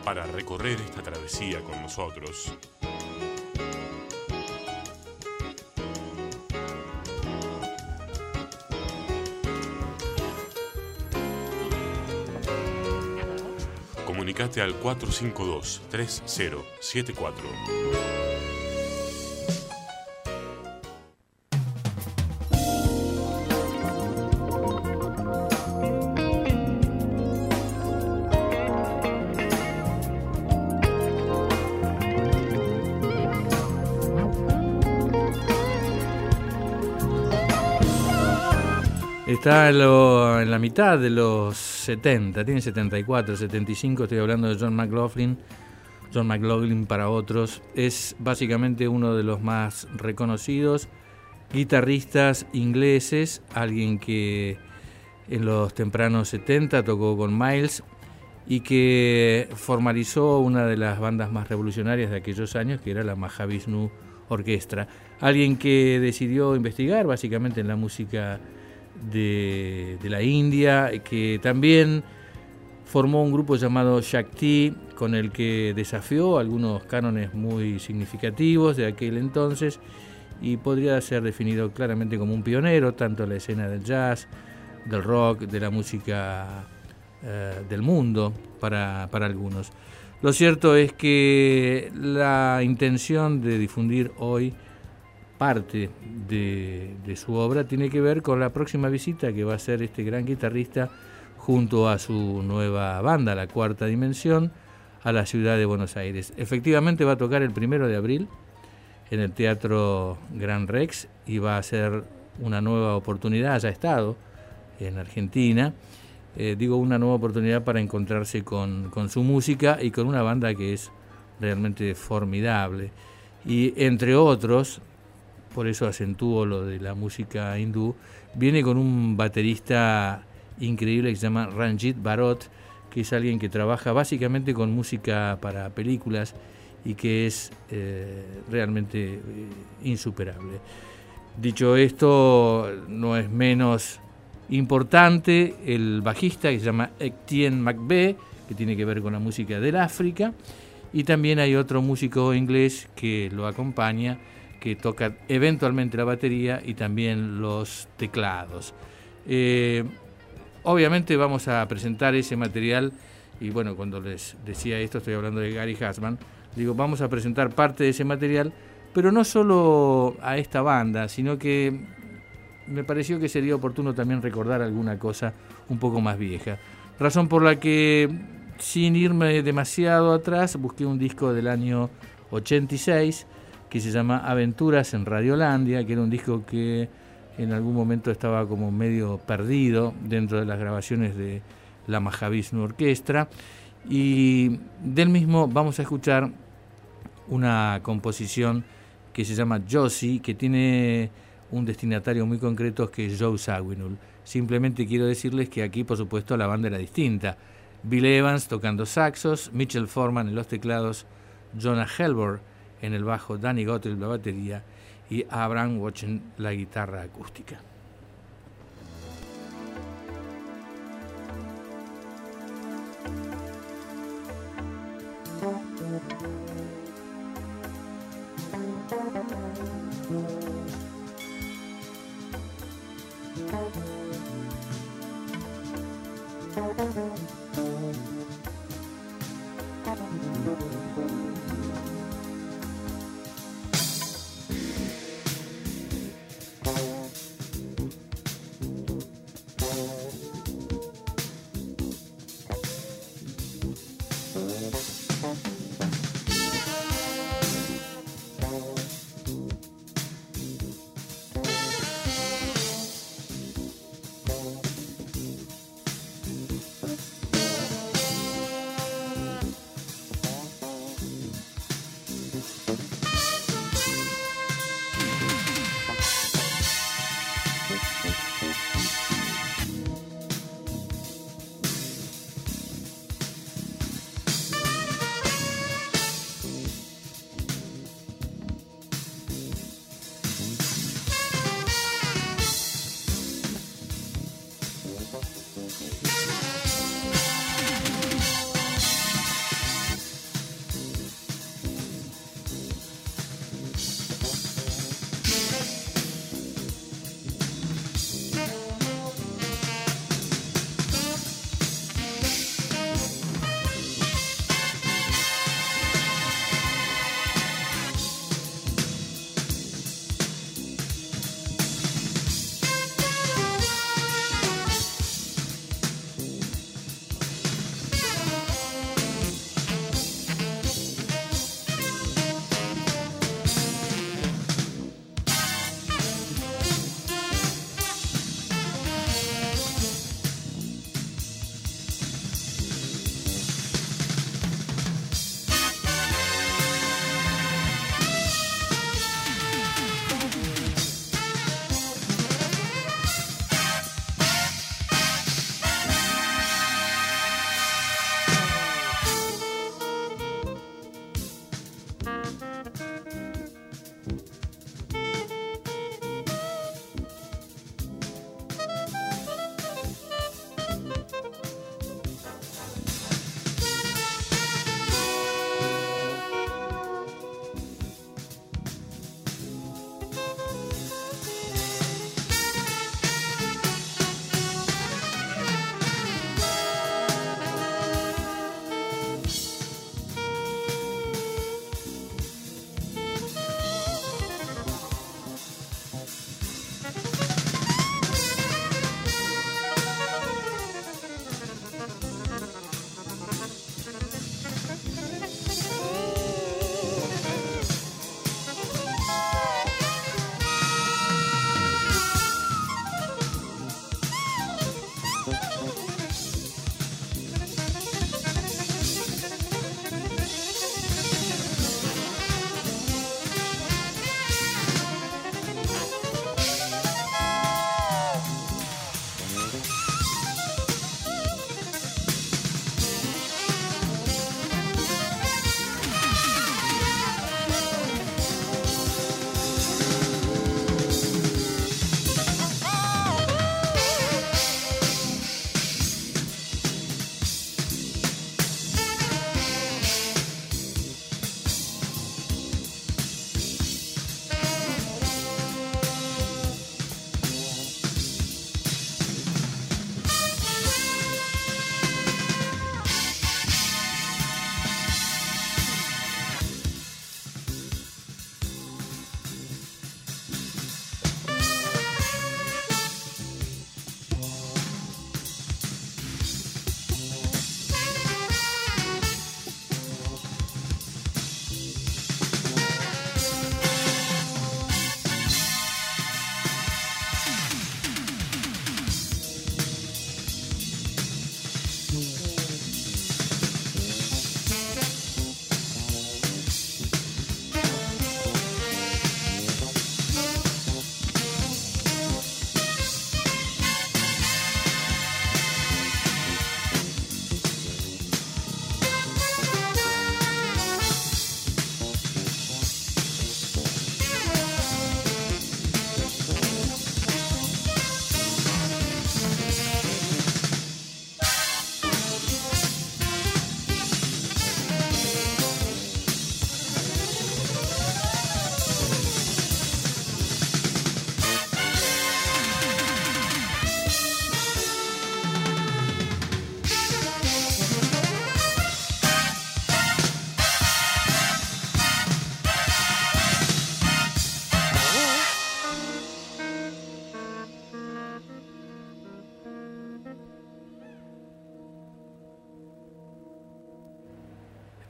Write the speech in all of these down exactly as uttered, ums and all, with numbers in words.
para recorrer esta travesía con nosotros. Comunicate al cuatro cinco dos, tres cero siete cuatro. Está en, lo, en la mitad de los setenta, tiene setenta y cuatro, setenta y cinco, estoy hablando de John McLaughlin. John McLaughlin para otros es básicamente uno de los más reconocidos guitarristas ingleses, alguien que en los tempranos setenta tocó con Miles y que formalizó una de las bandas más revolucionarias de aquellos años, que era la Mahavishnu Orquestra. Alguien que decidió investigar básicamente en la música De, de la India, que también formó un grupo llamado Shakti, con el que desafió algunos cánones muy significativos de aquel entonces y podría ser definido claramente como un pionero tanto en la escena del jazz, del rock, de la música eh, del mundo para, para algunos. Lo cierto es que la intención de difundir hoy parte de, de su obra tiene que ver con la próxima visita que va a hacer este gran guitarrista junto a su nueva banda, La Cuarta Dimensión, a la ciudad de Buenos Aires. Efectivamente va a tocar el primero de abril en el Teatro Gran Rex y va a ser una nueva oportunidad, ya ha estado en Argentina, eh, digo una nueva oportunidad para encontrarse con, con su música y con una banda que es realmente formidable. Y entre otros, por eso acentúo lo de la música hindú, viene con un baterista increíble que se llama Ranjit Bharot, que es alguien que trabaja básicamente con música para películas y que es eh, realmente eh, insuperable. Dicho esto, no es menos importante el bajista que se llama Etienne McVeigh, que tiene que ver con la música del África, y también hay otro músico inglés que lo acompaña, que toca eventualmente la batería y también los teclados. Eh, obviamente vamos a presentar ese material, y bueno, cuando les decía esto, estoy hablando de Gary Husband, digo, vamos a presentar parte de ese material, pero no solo a esta banda, sino que me pareció que sería oportuno también recordar alguna cosa un poco más vieja. Razón por la que, sin irme demasiado atrás, busqué un disco del año ochenta y seis, que se llama Aventuras en Radiolandia, que era un disco que en algún momento estaba como medio perdido dentro de las grabaciones de la Mahavishnu Orquestra, y del mismo vamos a escuchar una composición que se llama Josie, que tiene un destinatario muy concreto, que es Joe Zawinul. Simplemente quiero decirles que aquí, por supuesto, la banda era distinta. Bill Evans tocando saxos, Mitchell Foreman en los teclados, Jonah Helbor en el bajo, Danny Gottlieb la batería y Abraham Watson la guitarra acústica.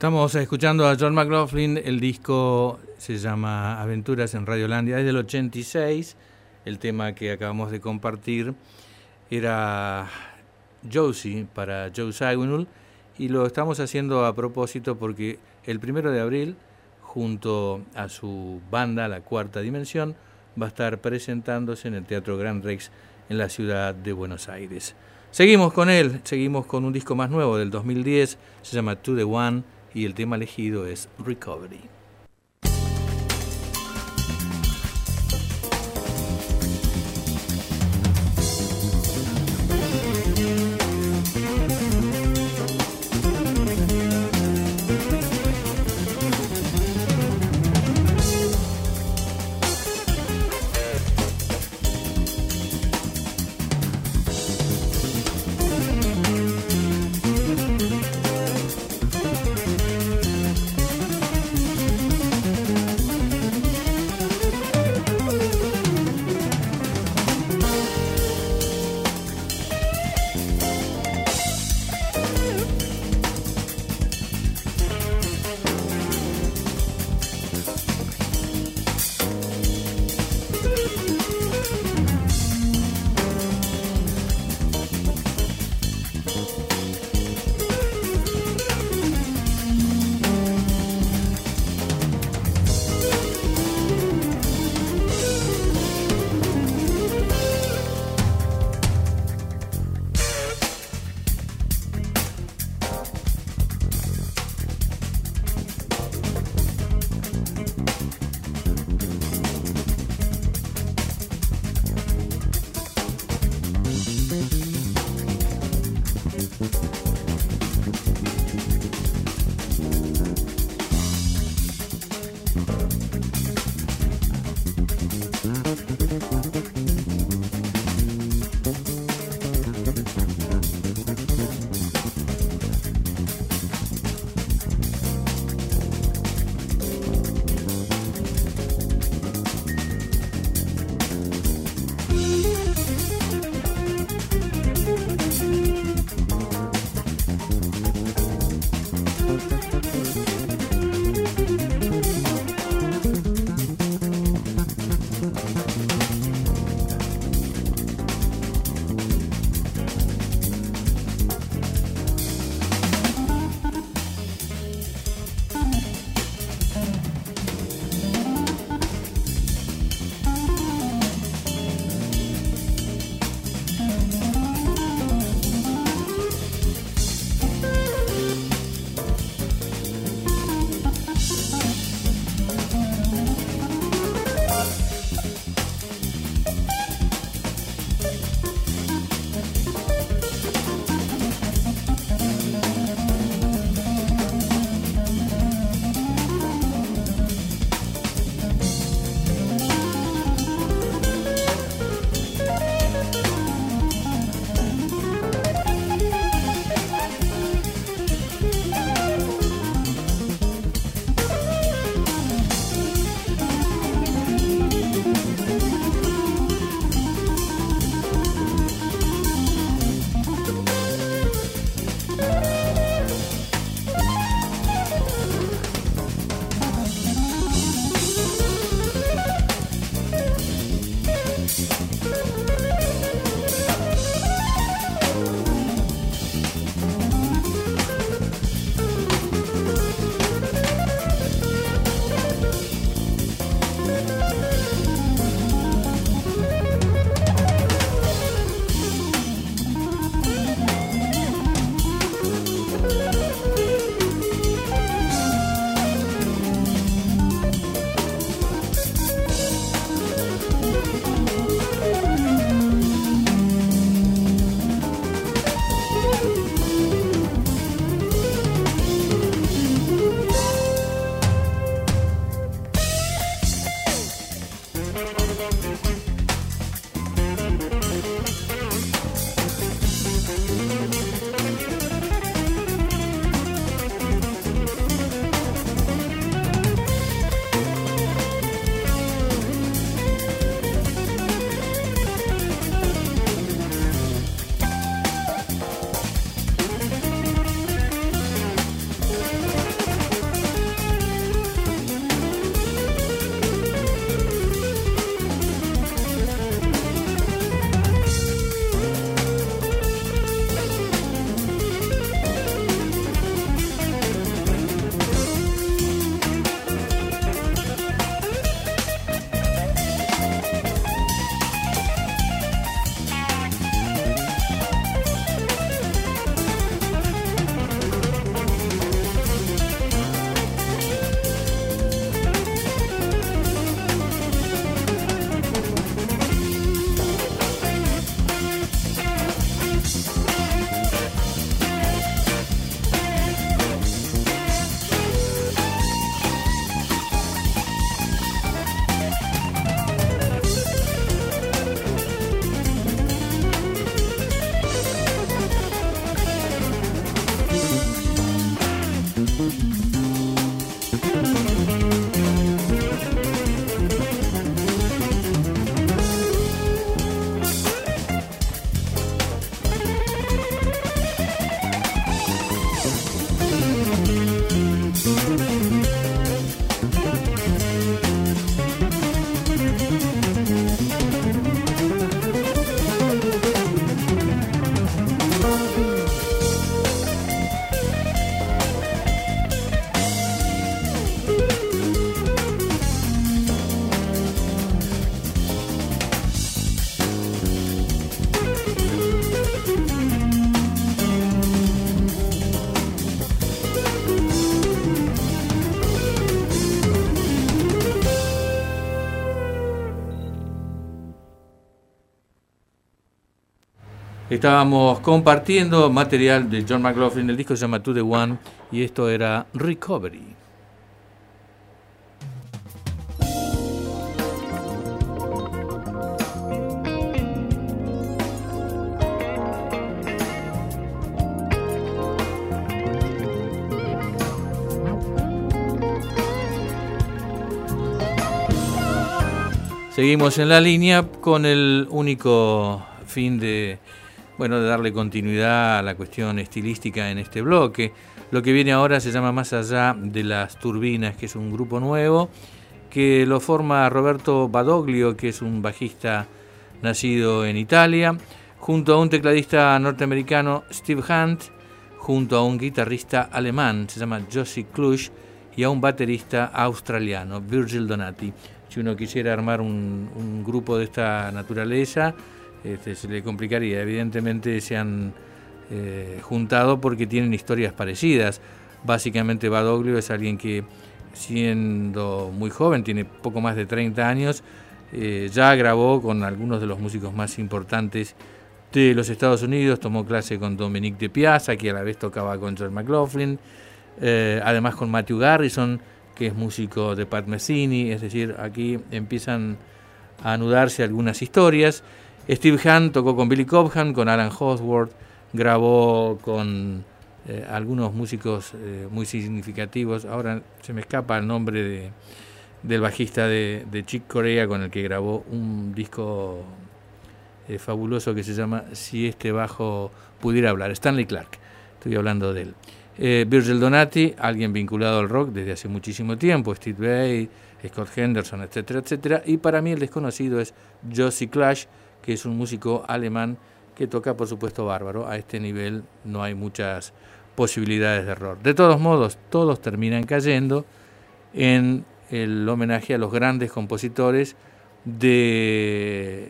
Estamos escuchando a John McLaughlin, el disco se llama Aventuras en Radiolandia, es del ochenta y seis, el tema que acabamos de compartir era Josie para Joe Zawinul y lo estamos haciendo a propósito porque el primero de abril, junto a su banda, La Cuarta Dimensión, va a estar presentándose en el Teatro Gran Rex en la ciudad de Buenos Aires. Seguimos con él, seguimos con un disco más nuevo del dos mil diez, se llama To The One y el tema elegido es Recovery. Estábamos compartiendo material de John McLaughlin, el disco se llama To The One y esto era Recovery. Seguimos en la línea con el único fin de, bueno, de darle continuidad a la cuestión estilística en este bloque. Lo que viene ahora se llama Más allá de las turbinas, que es un grupo nuevo que lo forma Roberto Badoglio, que es un bajista nacido en Italia, junto a un tecladista norteamericano, Steve Hunt, junto a un guitarrista alemán, se llama Josie Cluj, y a un baterista australiano, Virgil Donati. Si uno quisiera armar un, un grupo de esta naturaleza, este, se le complicaría. Evidentemente se han eh, juntado porque tienen historias parecidas. Básicamente Badoglio es alguien que, siendo muy joven, tiene poco más de treinta años, eh, ya grabó con algunos de los músicos más importantes de los Estados Unidos, tomó clase con Dominique de Piazza, que a la vez tocaba con John McLaughlin, eh, además con Matthew Garrison, que es músico de Pat Metheny. Es decir, aquí empiezan a anudarse algunas historias. Steve Hunt tocó con Billy Cobham, con Alan Hawksworth, grabó con eh, algunos músicos eh, muy significativos. Ahora se me escapa el nombre de, del bajista de, de Chick Corea, con el que grabó un disco eh, fabuloso que se llama Si este bajo pudiera hablar, Stanley Clarke, estoy hablando de él. Eh, Virgil Donati, alguien vinculado al rock desde hace muchísimo tiempo, Steve Vai, Scott Henderson, etcétera, etcétera. Y para mí el desconocido es Josie Cluj, que es un músico alemán que toca, por supuesto, bárbaro. A este nivel no hay muchas posibilidades de error. De todos modos, todos terminan cayendo en el homenaje a los grandes compositores de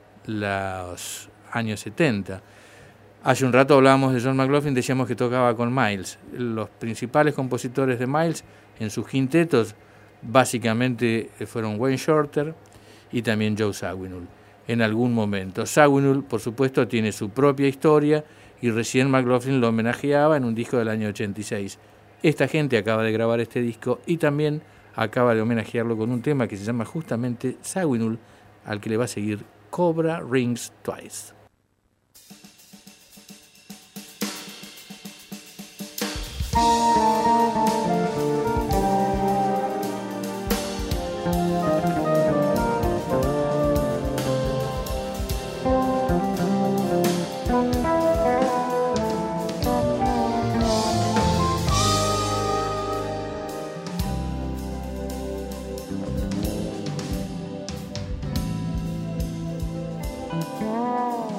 los años setenta. Hace un rato hablábamos de John McLaughlin, decíamos que tocaba con Miles. Los principales compositores de Miles en sus quintetos básicamente fueron Wayne Shorter y también Joe Zawinul en algún momento. Zawinul, por supuesto, tiene su propia historia y recién McLaughlin lo homenajeaba en un disco del año ochenta y seis. Esta gente acaba de grabar este disco y también acaba de homenajearlo con un tema que se llama justamente Zawinul, al que le va a seguir Cobra Rings Twice. Oh.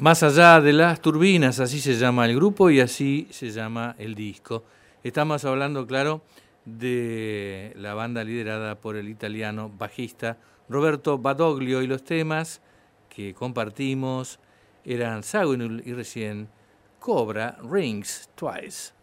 Más allá de las turbinas, así se llama el grupo y así se llama el disco. Estamos hablando, claro, de la banda liderada por el italiano bajista Roberto Badoglio, y los temas que compartimos eran Saguenul y recién Cobra Rings Twice.